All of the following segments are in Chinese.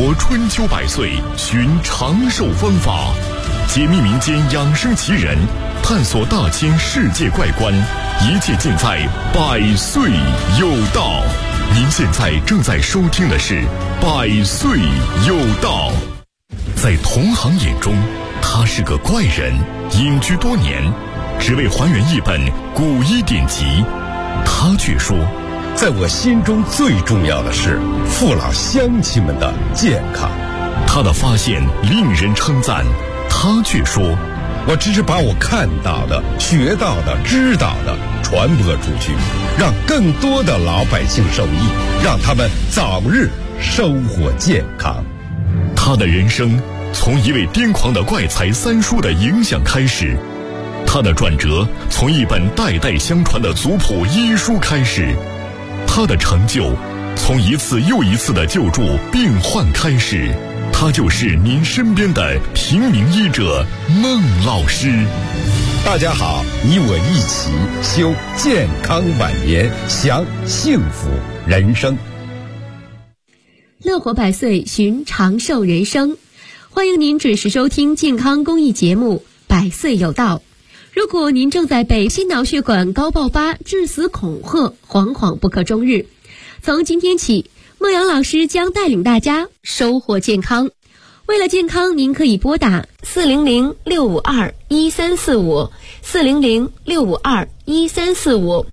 活春秋百岁，寻长寿方法，解密民间养生奇人，探索大千世界怪观，一切尽在百岁有道。您现在正在收听的是百岁有道。在同行眼中，他是个怪人，隐居多年，只为还原一本古医典籍。他却说， 在我心中最重要的是父老乡亲们的健康。 他的发现令人称赞，他却说， 我只是把我看到的、学到的、知道的传播出去，让更多的老百姓受益，让他们早日收获健康。 他的人生从一位癫狂的怪才三叔的影响开始，他的转折从一本代代相传的族谱医书开始，他的成就从一次又一次的救助病患开始。他就是您身边的平民医者孟老师。 大家好，你我一起修健康晚年，享幸福人生。 乐活百岁，寻长寿人生。欢迎您准时收听健康公益节目《百岁有道》。如果您正在被心脑血管高爆发、致死恐吓，惶惶不可终日，从今天起，孟阳老师将带领大家收获健康。为了健康，您可以拨打400-652-1345 400-652-1345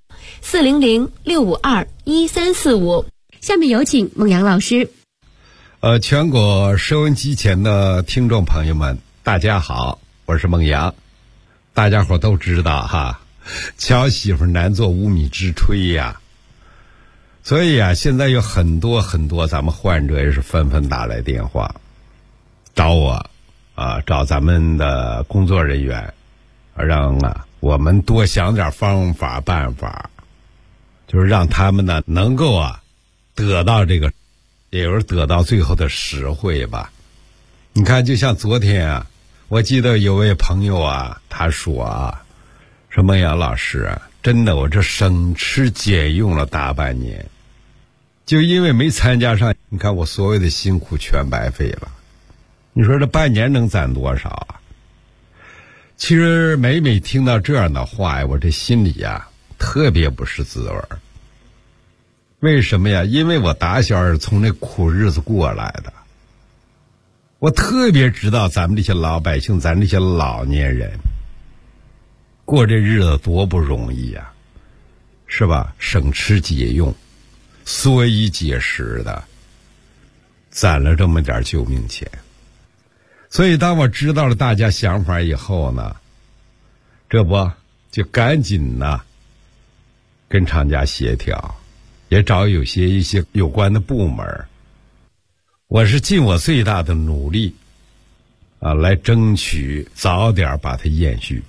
400-652-1345。下面有请孟阳老师。 全国收音机前的听众朋友们，大家好，我是孟阳。大家伙都知道哈，巧媳妇难做无米之炊呀。所以啊，现在有很多咱们患者也是纷纷打来电话找我找咱们的工作人员，让我们多想点方法办法，就是让他们呢能够得到这个，也就是得到最后的实惠吧。你看，就像昨天我记得有位朋友他说说孟阳老师真的我这省吃俭用了大半年，就因为没参加上，你看我所有的辛苦全白费了。你说这半年能攒多少其实每听到这样的话我这心里特别不是滋味。为什么呀？因为我打小是从那苦日子过来的，我特别知道咱们这些老百姓，咱这些老年人过这日子多不容易是吧？省吃俭用，缩衣节食的，攒了这么点救命钱。所以当我知道了大家想法以后呢，这不就赶紧跟厂家协调，也找一些有关的部门，我是尽我最大的努力来争取早点把它延续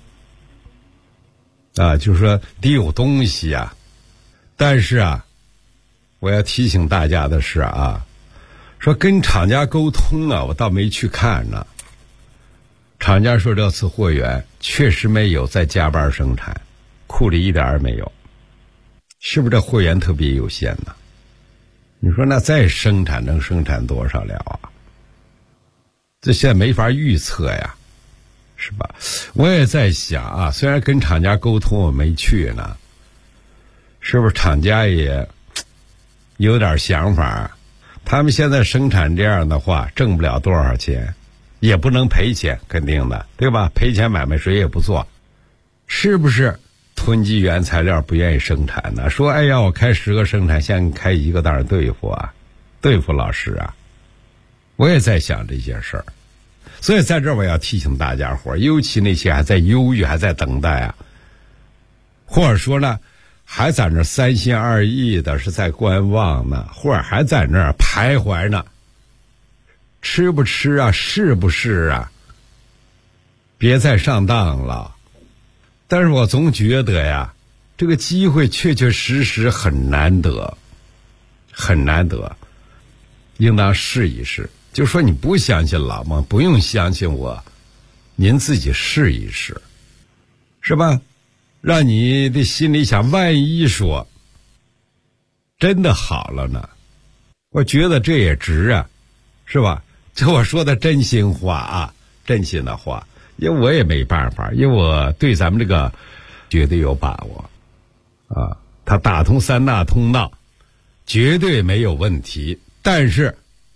就是说得有东西但是我要提醒大家的是说跟厂家沟通我倒没去看呢。厂家说这次货源确实没有再加班生产，库里一点也没有，是不是这货源特别有限呢？你说那再生产能生产多少了这现在没法预测是吧？我也在想虽然跟厂家沟通我没去呢，是不是厂家也有点想法？他们现在生产这样的话挣不了多少钱，也不能赔钱，肯定的，对吧？赔钱买卖谁也不做，是不是囤积原材料不愿意生产呢？说哎呀，我开10个生产线开1个当然对付对付老师我也在想这些事儿。所以在这儿我要提醒大家伙，尤其那些还在犹豫还在等待或者说呢还在那三心二意的，是在观望呢，或者还在那儿徘徊呢，吃不吃是不是别再上当了。但是我总觉得这个机会确确实实很难得，很难得，应当试一试。就说你不相信老孟，不用相信我，您自己试一试，是吧？让你的心里想，万一说真的好了呢，我觉得这也值是吧？这我说的真心话啊，真心的话，因为我也没办法，因为我对咱们这个绝对有把握啊，他打通3大通道绝对没有问题。但是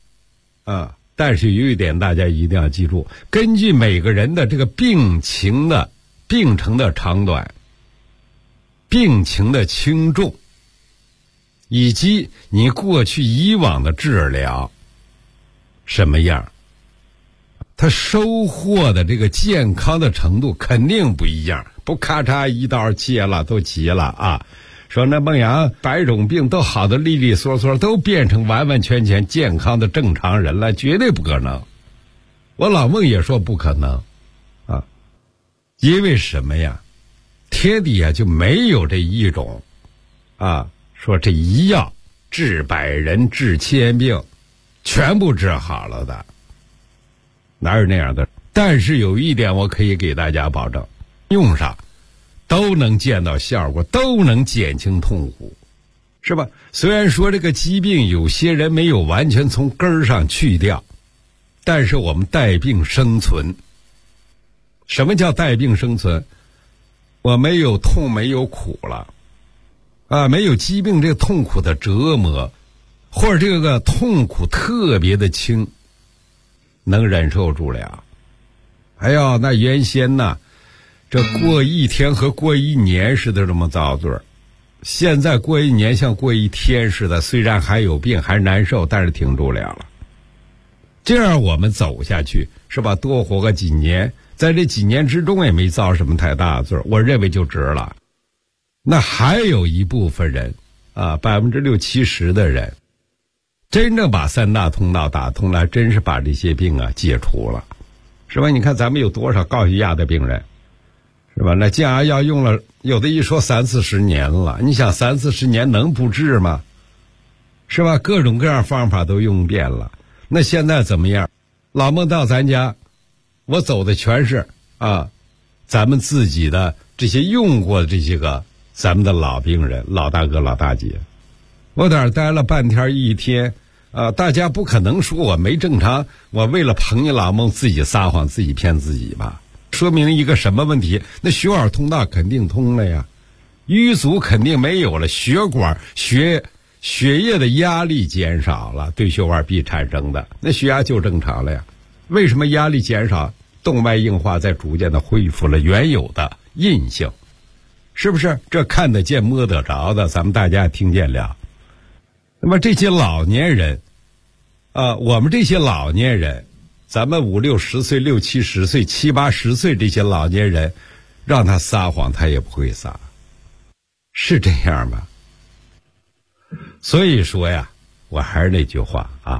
有一点大家一定要记住，根据每个人的这个病程的长短、病情的轻重，以及你过去以往的治疗什么样，他收获的这个健康的程度肯定不一样。不咔嚓一刀切了都急了啊，说那孟阳百种病都好的利利索索，都变成完完全全健康的正常人了，绝对不可能。我老孟也说不可能啊，因为什么呀？天底下就没有这一种啊，说这一药治100人治1000病全部治好了的，哪有那样的？但是有一点我可以给大家保证，用上都能见到效果，都能减轻痛苦，是吧？虽然说这个疾病有些人没有完全从根儿上去掉，但是我们带病生存。什么叫带病生存？我没有痛没有苦了啊，没有疾病这个痛苦的折磨，或者这个痛苦特别的轻，能忍受住了。哎呦，那原先呢，这过一天和过一年似的这么遭罪，现在过一年像过一天似的，虽然还有病还难受，但是挺住了。这样我们走下去，是吧？多活个几年，在这几年之中也没遭什么太大的罪，我认为就值了。那还有一部分人啊，60-70%的人真正把3大通道打通了，真是把这些病啊解除了，是吧？你看咱们有多少高血压的病人，是吧？那降压药用了，有的一说30-40年了，你想30-40年能不治吗？是吧？各种各样方法都用遍了。那现在怎么样？老孟到咱家，我走的全是啊，咱们自己的这些用过的这些个咱们的老病人、老大哥、老大姐。我在那儿待了半天一天啊，大家不可能说我没正常，我为了捧你老孟自己撒谎、自己骗自己吧？说明一个什么问题？那血管通道肯定通了呀，淤阻肯定没有了，血管血液的压力减少了，对血管壁产生的，那血压就正常了呀。为什么压力减少？动脉硬化在逐渐的恢复了原有的韧性，是不是？这看得见摸得着的，咱们大家听见了。那么这些老年人啊，我们这些老年人，咱们50-60岁、60-70岁、70-80岁这些老年人，让他撒谎他也不会撒，是这样吗？所以说呀，我还是那句话啊，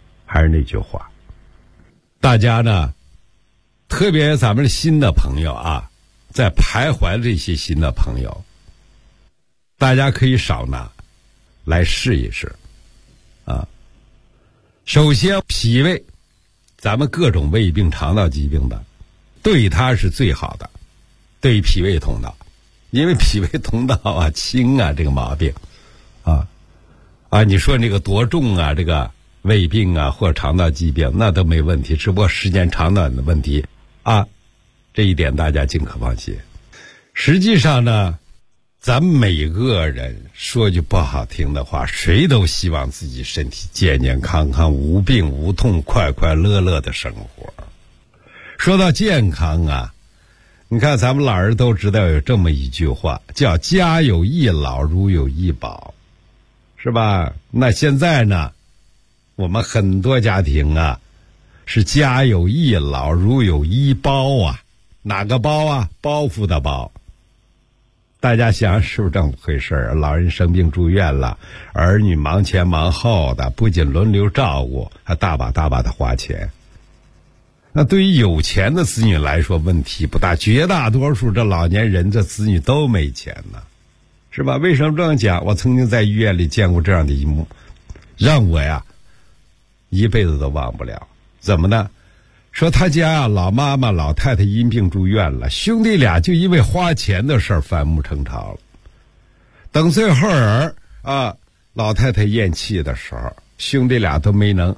大家呢，特别咱们新的朋友啊，在徘徊的这些新的朋友，大家可以少拿来试一试啊。首先脾胃，咱们各种胃病、肠道疾病的，对它是最好的，对于脾胃通道，因为脾胃通道啊轻啊，这个毛病啊，你说那个多重啊，这个胃病啊或者肠道疾病那都没问题，只不过时间长短的问题啊，这一点大家尽可放心。实际上呢，咱们每个人说句不好听的话，谁都希望自己身体健健康康、无病无痛、快快乐乐的生活。说到健康啊，你看咱们老人都知道有这么一句话，叫家有一老如有一宝，是吧？那现在呢，我们很多家庭啊是家有一老如有一包啊。哪个包啊？包袱的包。大家想是不是这么回事儿？老人生病住院了，儿女忙前忙后的，不仅轮流照顾，还大把的花钱。那对于有钱的子女来说问题不大，绝大多数这老年人这子女都没钱呢，是吧？为什么这样讲？我曾经在医院里见过这样的一幕，让我呀一辈子都忘不了。怎么呢？说他家老妈妈老太太因病住院了，兄弟俩就因为花钱的事儿反目成仇了。等最后老太太咽气的时候，兄弟俩都没能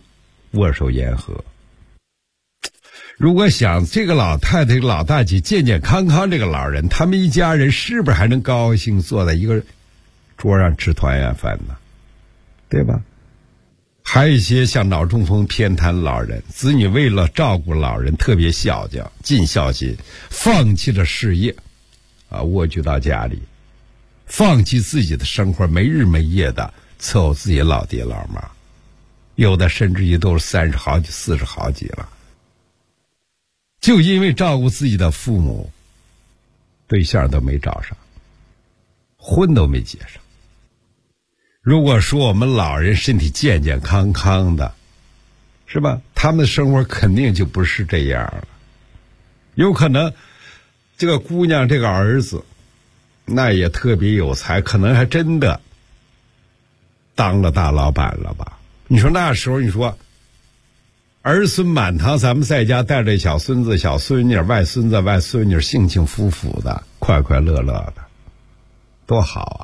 握手言和。如果想这个老太太、老大姐健健康康，这个老人他们一家人是不是还能高兴坐在一个桌上吃团圆饭呢？对吧？还有一些像脑中风偏瘫老人，子女为了照顾老人特别孝敬尽孝心，放弃了事业蜗居到家里，放弃自己的生活，没日没夜的伺候自己老爹老妈，有的甚至于都是30好几40好几了，就因为照顾自己的父母，对象都没找上，婚都没结上。如果说我们老人身体健健康康的，是吧？他们的生活肯定就不是这样了。有可能这个姑娘这个儿子那也特别有才，可能还真的当了大老板了吧。你说那时候，你说儿孙满堂，咱们在家带着小孙子小孙女外孙子外孙女，幸幸福福的快快乐乐的，多好啊。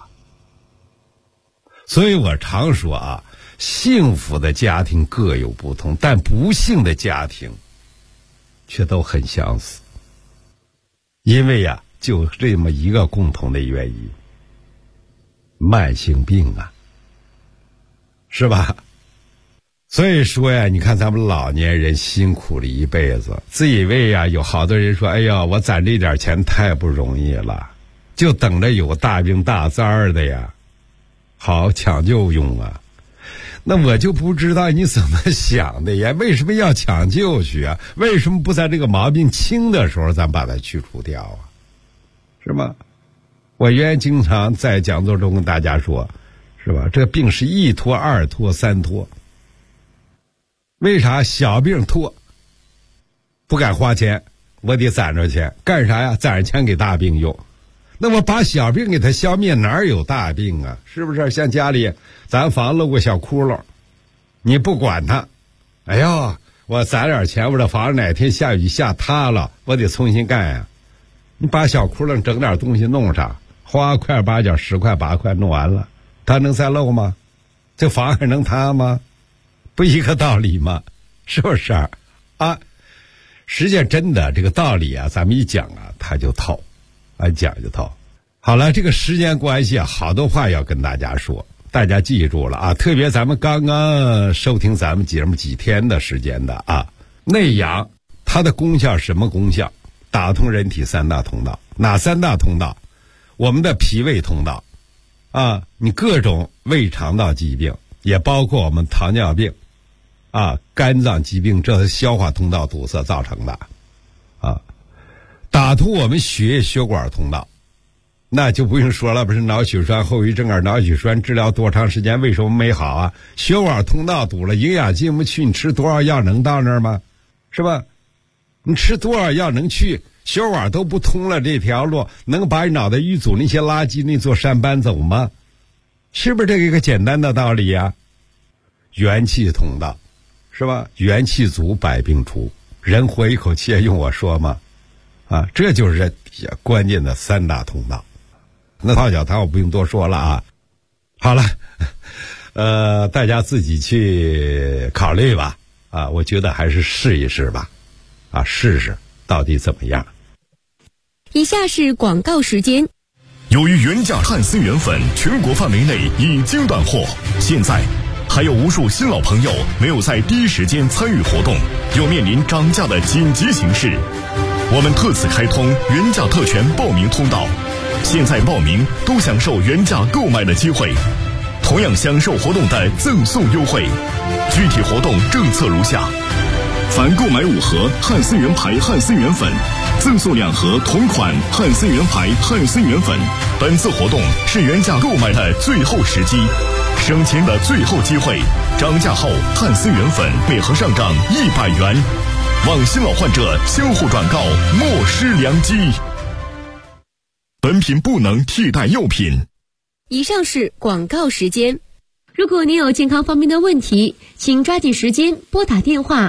所以我常说幸福的家庭各有不同，但不幸的家庭却都很相似。因为就这么一个共同的原因，慢性病是吧？所以说你看咱们老年人辛苦了一辈子，自以为有好多人说，哎呀，我攒这点钱太不容易了，就等着有大病大灾的好抢救用那我就不知道你怎么想的呀？为什么要抢救去为什么不在这个毛病轻的时候咱把它去除掉是吗？我原来经常在讲座中跟大家说，是吧？这个病是1拖2拖3拖。为啥小病拖？不敢花钱，我得攒着钱，干啥呀？攒着钱给大病用。那我把小病给它消灭，哪有大病是不是？像家里咱房漏过小窟窿，你不管它，哎呦，我攒点钱，我这房子哪天下雨下塌了，我得重新干你把小窟窿整点东西弄上，花块8角10块8块弄完了，它能再漏吗？这房还能塌吗？不一个道理吗？是不是实际上真的这个道理咱们一讲它就透讲就透。好了，这个时间关系好多话要跟大家说，大家记住了特别咱们刚刚收听咱们节目几天的时间的内阳它的功效什么功效？打通人体3大通道。哪3大通道？我们的脾胃通道你各种胃肠道疾病，也包括我们糖尿病肝脏疾病，这是消化通道堵塞造成的打通我们血液血管通道，那就不用说了，不是脑血栓后遗症脑血栓治疗多长时间，为什么没好血管通道堵了，营养进不去，你吃多少药能到那儿吗？是吧？你吃多少药能去？血管都不通了，这条路能把你脑袋淤阻那些垃圾那座山搬走吗？是不是这个一个简单的道理元气通道，是吧？元气足，百病除。人活一口气，用我说吗？这就是人体关键的3大通道。那泡脚汤我不用多说了好了，大家自己去考虑吧我觉得还是试一试吧试试到底怎么样。 以下是广告时间。 由于原价汉森原粉全国范围内已经断货，现在还有无数新老朋友没有在第一时间参与活动，又面临涨价的紧急形势。我们特此开通原价特权报名通道，现在报名都享受原价购买的机会，同样享受活动的赠送优惠。具体活动政策如下：凡购买5盒汉森原牌汉森原粉，赠送2盒同款汉森原牌汉森原粉。本次活动是原价购买的最后时机，省钱的最后机会。涨价后汉森原粉每盒上涨100元，望新老患者相互转告，莫失良机。本品不能替代药品。 以上是广告时间。如果您有健康方面的问题，请抓紧时间拨打电话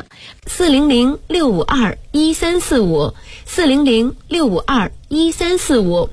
400-652-1345 400-652-1345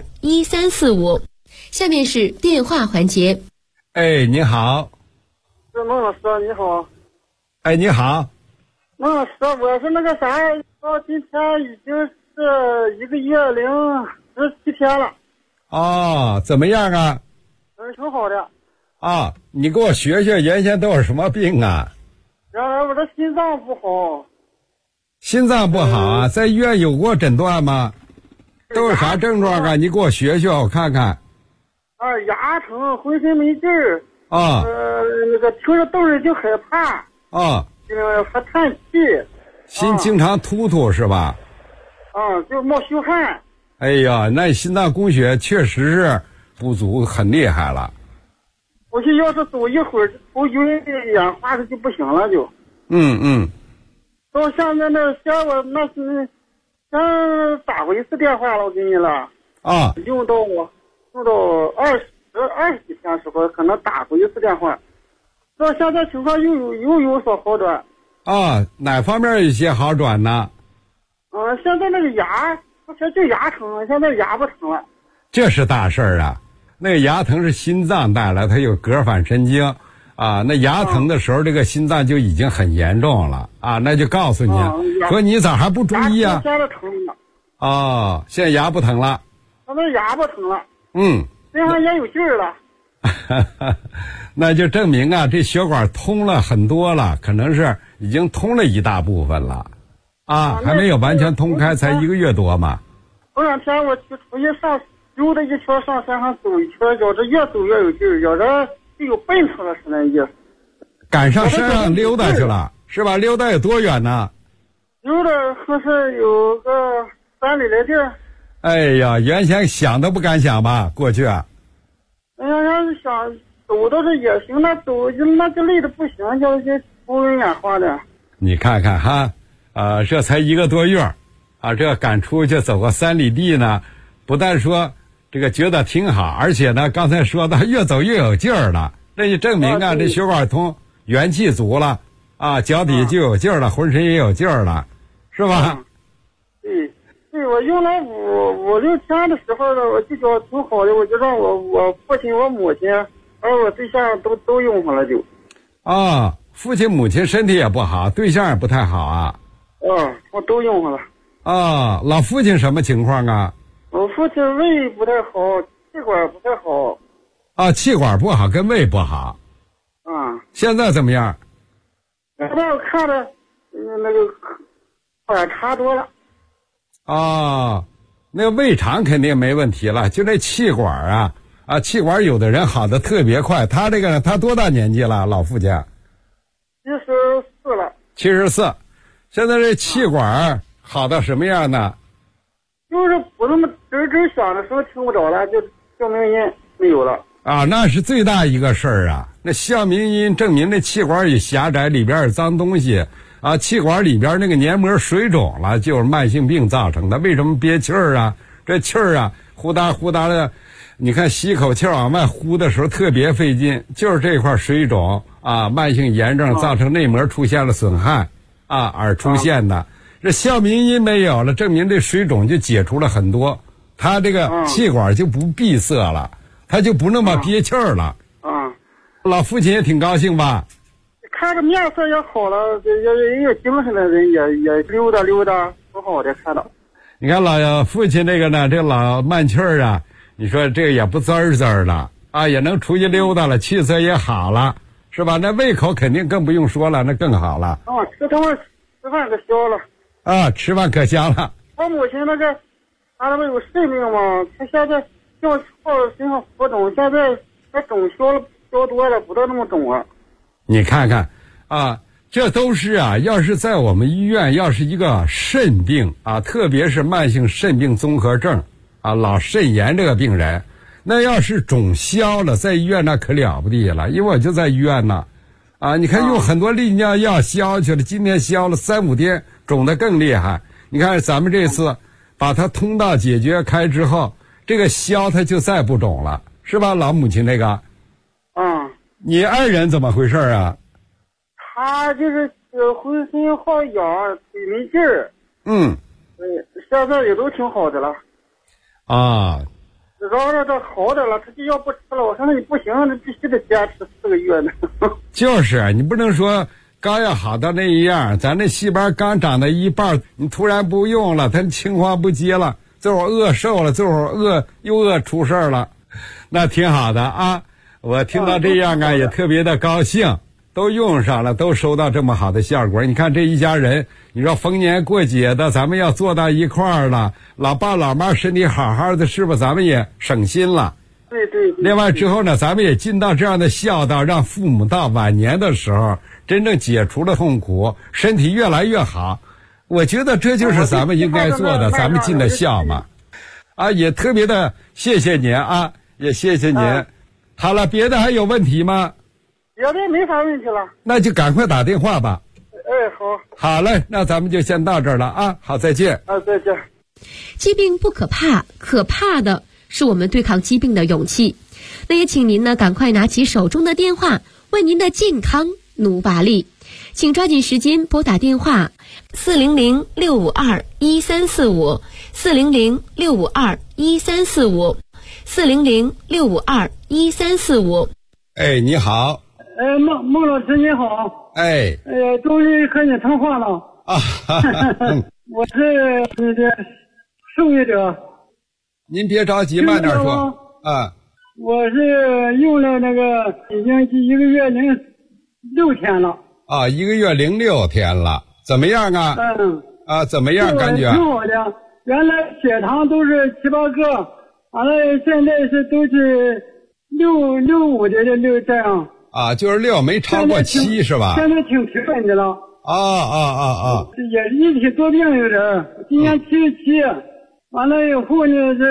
400-652-1345。下面是电话环节。 您好。 是孟老师，你好。 哎，你好。 孟老师，我是那个啥，到今天已经是1个月017天了。 哦，怎么样啊？ 挺好的。 啊，你给我学学原先都有什么病啊？ 原来我这心脏不好。 心脏不好啊，在医院有过诊断吗？都有啥症状啊？你给我学学，我看看。 牙疼，浑身没劲儿。 啊。 那个听着动静就害怕。 啊。 还叹气。 心经常突突是吧？ 就冒虚汗。 哎呀，那心脏供血确实是不足，很厉害了。 我去，要是走一会儿头晕眼花的就不行了就。到现在先打过一次电话了，我给你了。用到20几天时候，可能打过一次电话。到现在情况又有所好转。 哪方面有一些好转呢？ 现在那个牙，之前就牙疼，现在牙不疼了。 这是大事儿啊！那个牙疼是心脏带来，它有膈反神经啊。那牙疼的时候，这个心脏就已经很严重了啊。那就告诉你，说你咋还不注意啊？ 现在疼了。现在牙不疼了。 那牙不疼了。身上也有劲儿了。 那就证明啊，这血管通了很多了，可能是已经通了一大部分了。还没有完全通开，才1个月多嘛。 头2天我去出去溜达一圈，上山上走一圈，觉着越走越有劲儿，觉着就有奔腾了似的意思。 赶上山上溜达去了，是吧？溜达有多远呢？ 溜达还是有个3里来地儿。 哎呀，原先想都不敢想吧？过去。 要是想走倒是也行，那走那就累得不行，就头晕眼花的。 你看看哈，这才1个多月，这敢出去走个3里地呢，不但说这个觉得挺好，而且呢，刚才说的越走越有劲儿了，那就证明这血管通，元气足了脚底就有劲儿了，浑身也有劲儿了，是吧？ 对，我用了5、6天的时候呢，我就觉得挺好的，我就让我父亲、我母亲还有我对象都用上了就。 父亲母亲身体也不好，对象也不太好啊。 我都用上了。 老父亲什么情况啊？ 我父亲胃不太好，气管不太好。 气管不好跟胃不好。现在怎么样？ 现在我看着那个反差多了。 那个胃肠肯定没问题了，就那气管气管有的人好的特别快，他这个呢，他多大年纪了？老父亲 74了。 74，现在这气管好到什么样呢？ 就是不那么吱响的时候听不着了，就哮鸣音没有了。 那是最大一个事儿啊！那哮鸣音证明这气管也狭窄，里边有脏东西气管里边那个黏膜水肿了，就是慢性病造成的。为什么憋气儿啊？这气儿呼哒呼哒的，你看吸口气往外呼的时候特别费劲，就是这块水肿慢性炎症造成内膜出现了损害而出现的。这哮鸣音没有了，证明这水肿就解除了很多，它这个气管就不闭塞了，它就不那么憋气儿了。老父亲也挺高兴吧？ 看着面色也好了，也有精神的人也溜达溜达，挺好的看到。 你看老父亲这个呢，这老慢气儿你说这个也不滋儿了也能出去溜达了，气色也好了，是吧？那胃口肯定更不用说了，那更好了。 吃饭可消了。 吃饭可香了。 我母亲她那不有肾病吗？她现在就靠身上浮肿，现在她肿消多了，不到那么肿了。 你看看这都是要是在我们医院，要是一个肾病特别是慢性肾病综合症老肾炎这个病人，那要是肿消了，在医院那可了不地了。因为我就在医院呢你看用很多利尿药消去了，今天消了3、5天，肿得更厉害。你看咱们这次把它通道解决开之后，这个消它就再不肿了，是吧？老母亲这个你爱人怎么回事啊？ 他就是浑身好痒，腿没劲儿。 现在也都挺好的了。 然后这好点了，他就要不吃了。我说那你不行，那必须得坚持4个月呢。 就是你不能说刚要好到那样，咱那细胞刚长到一半，你突然不用了，它青黄不接了，这会儿饿瘦了，这会儿又饿出事儿了，那挺好的啊。我听到这样啊，也特别的高兴，都用上了，都收到这么好的效果。你看这一家人，你说逢年过节的，咱们要坐到一块儿了，老爸老妈身体好好的，是不是咱们也省心了？ 对。 另外之后呢，咱们也尽到这样的孝道，让父母到晚年的时候真正解除了痛苦，身体越来越好。我觉得这就是咱们应该做的，咱们尽的孝嘛。啊，也特别的谢谢您啊，也谢谢您。好了，别的还有问题吗？ 别的没啥问题了。 那就赶快打电话吧。 好。 好嘞，那咱们就先到这儿了啊。好，再见。 再见。 疾病不可怕，可怕的是我们对抗疾病的勇气。那也请您呢赶快拿起手中的电话，为您的健康努把力。请抓紧时间拨打电话400-652-1345，400-652-1345。400-652-1345。 哎，你好。 孟老师你好。 哎。 终于和你通话了。 啊。 我是你的受益者。 您别着急，慢点说。啊。 我是用了那个已经1个月06天了。 啊，1个月06天了，怎么样啊？怎么样感觉？ 挺好的。原来血糖都是7、8个。完了，现在都是6、5的6这样。 啊，就是6，没超过7是吧？ 现在挺平稳的了。也是一体多病有点，今年77，完了以后呢，这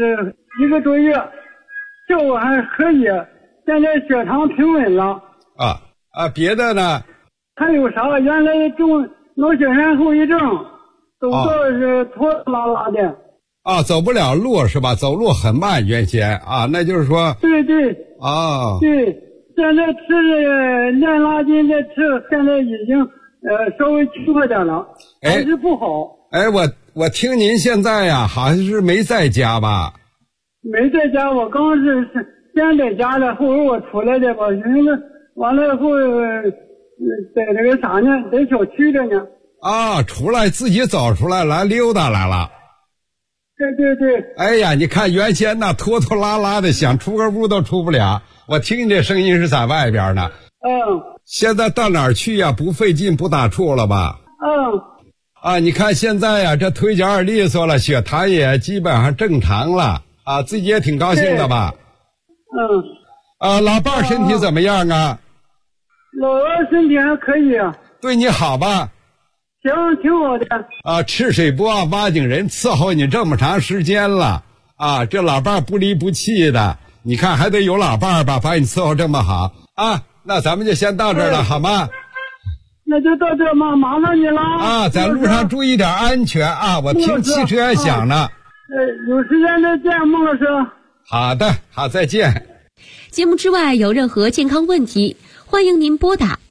1个多月，效果还可以，现在血糖平稳了。 别的呢？ 还有啥？原来中脑血栓后遗症，走道是拖拉拉的。 走不了路是吧？走路很慢，原先啊，那就是说。对。 对，现在吃链拉筋的吃，现在已经稍微轻快点了，还是不好。 我听您现在呀，好像是没在家吧？ 没在家，我刚是先在家的，后来我出来的吧，完了以后在那个啥呢，在小区的呢。 出来自己走出来溜达来了。 对。 哎呀，你看原先那拖拖拉拉的，想出个屋都出不了。我听你这声音是在外边呢。现在到哪儿去呀？不费劲不打怵了吧？你看现在呀，这腿脚也利索了，血糖也基本上正常了啊，自己也挺高兴的吧？老伴儿身体怎么样啊？ 老二身体还可以。 对你好吧？ 行，挺好的。 赤水不忘挖井人，伺候你这么长时间了啊，这老伴儿不离不弃的，你看还得有老伴儿吧，把你伺候这么好啊。那咱们就先到这儿了，好吗？ 那就到这儿吧，麻烦你了。 在路上注意点安全啊！我听汽车也响呢。 有时间再见，孟老师。 好的，好，再见。 节目之外有任何健康问题，欢迎您拨打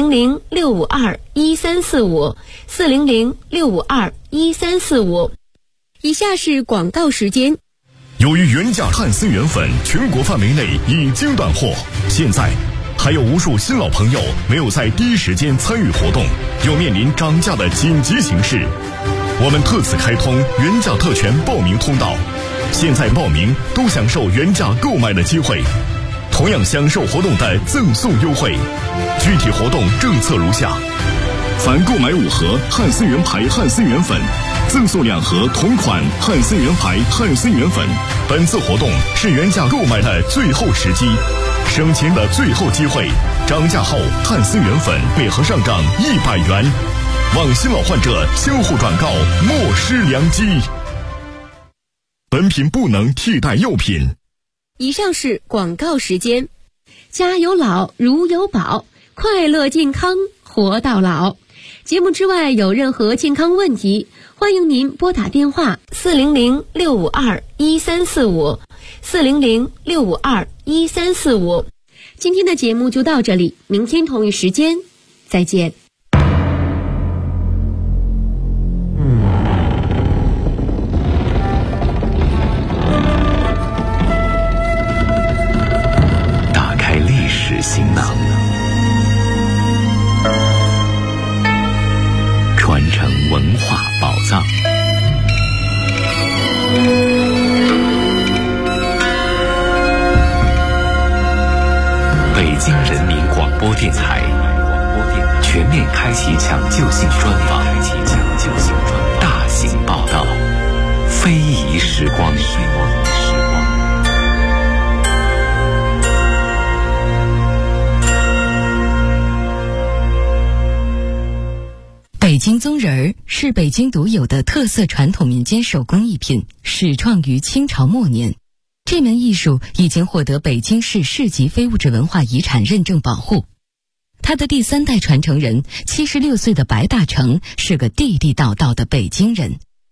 400-652-1345，400-652-1345。以下是广告时间。 由于原价汉森原粉全国范围内已经断货，现在还有无数新老朋友没有在第一时间参与活动，又面临涨价的紧急形势。我们特此开通原价特权报名通道，现在报名都享受原价购买的机会，同样享受活动的赠送优惠。具体活动政策如下：凡购买5盒汉森原牌汉森原粉，赠送2盒同款汉森原牌汉森原粉。本次活动是原价购买的最后时机，省钱的最后机会。涨价后汉森原粉每盒上涨100元，望新老患者相互转告，莫失良机。本品不能替代药品。 以上是广告时间。家有老如有宝，快乐健康活到老。节目之外有任何健康问题，欢迎您拨打电话400-652-1345，400-652-1345。今天的节目就到这里，明天同一时间再见。 启抢救性专访，大型报道，非遗时光。 北京宗人儿是北京独有的特色传统民间手工艺品，始创于清朝末年。这门艺术已经获得北京市市级非物质文化遗产认证保护。他的第3代传承人76岁的白大成是个地地道道的北京人。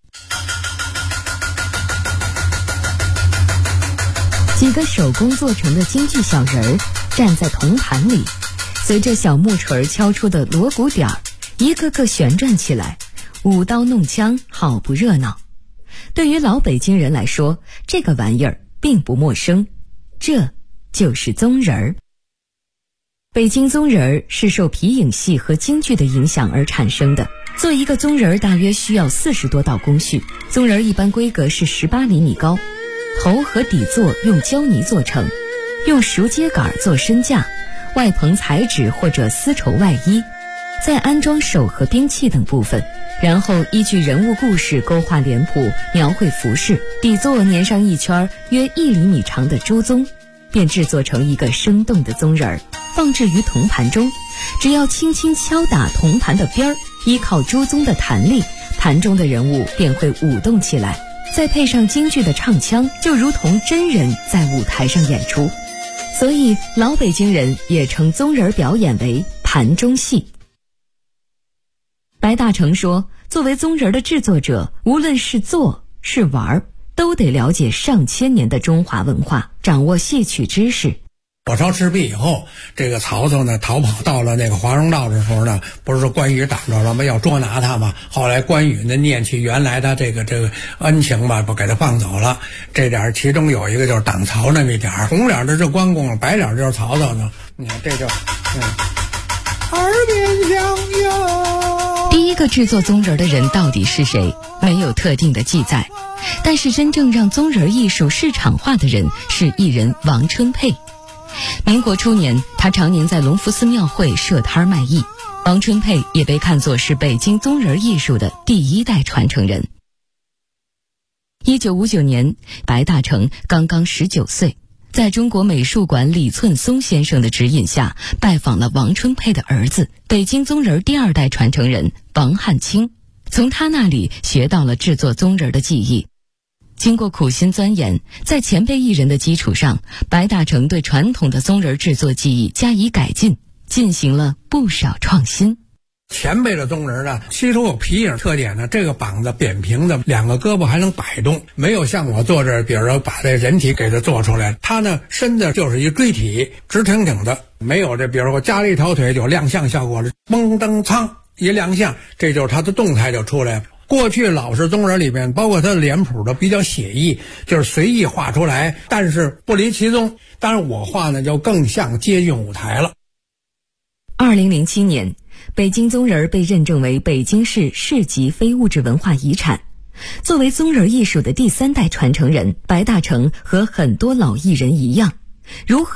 几个手工做成的京剧小人儿站在铜盘里，随着小木锤敲出的锣鼓点儿，一个个旋转起来，舞刀弄枪，好不热闹。对于老北京人来说，这个玩意儿并不陌生，这就是宗人儿。北京宗人儿是受皮影戏和京剧的影响而产生的。做一个宗人儿大约需要40多道工序，宗人儿一般规格是18厘米高，头和底座用胶泥做成，用熟秸秆做身架，外棚彩纸或者丝绸外衣，再安装手和兵器等部分，然后依据人物故事勾画脸谱，描绘服饰，底座粘上一圈约1厘米长的朱宗，便制作成一个生动的宗人儿，放置于铜盘中。只要轻轻敲打铜盘的边儿，依靠朱宗的弹力，盘中的人物便会舞动起来，再配上京剧的唱腔，就如同真人在舞台上演出。所以老北京人也称宗人表演为盘中戏。白大成说，作为宗人的制作者，无论是做是玩，都得了解上千年的中华文化，掌握戏曲知识。 火烧赤壁以后，这个曹操呢逃跑到了那个华容道的时候呢，不是说关羽挡着了吗？要捉拿他嘛。后来关羽呢念起原来的这个恩情吧，不给他放走了。这点其中有一个就是挡曹那么一点，红脸的是关公，白脸就是曹操呢。你看这就耳边响哟。 第一个制作宗人的人到底是谁？没有特定的记载，但是真正让宗人艺术市场化的人是艺人王春佩。民国初年，他常年在隆福寺庙会设摊卖艺。王春佩也被看作是北京宗人艺术的第1代传承人。1959年，白大成刚刚19岁，在中国美术馆李寸松先生的指引下，拜访了王春佩的儿子，北京宗人第2代传承人王汉卿，从他那里学到了制作宗人的技艺。经过苦心钻研，在前辈艺人的基础上，白大成对传统的宗人制作技艺加以改进，进行了不少创新。 前辈的宗人呢，其实有皮影特点呢，这个膀子扁平的，2个胳膊还能摆动，没有像我做这，比如说把这人体给它做出来，它呢身子就是一锥体，直挺挺的，没有这，比如说我加了一条腿就亮相效果了，嘣噔噌一亮相，这就是它的动态就出来了。过去老式宗人里面，包括他的脸谱都比较写意，就是随意画出来，但是不离其宗。当然我画呢就更像接近舞台了。 2007年，北京宗人被认证为北京市市级非物质文化遗产。作为宗人艺术的第3代传承人，白大成和很多老艺人一样，如何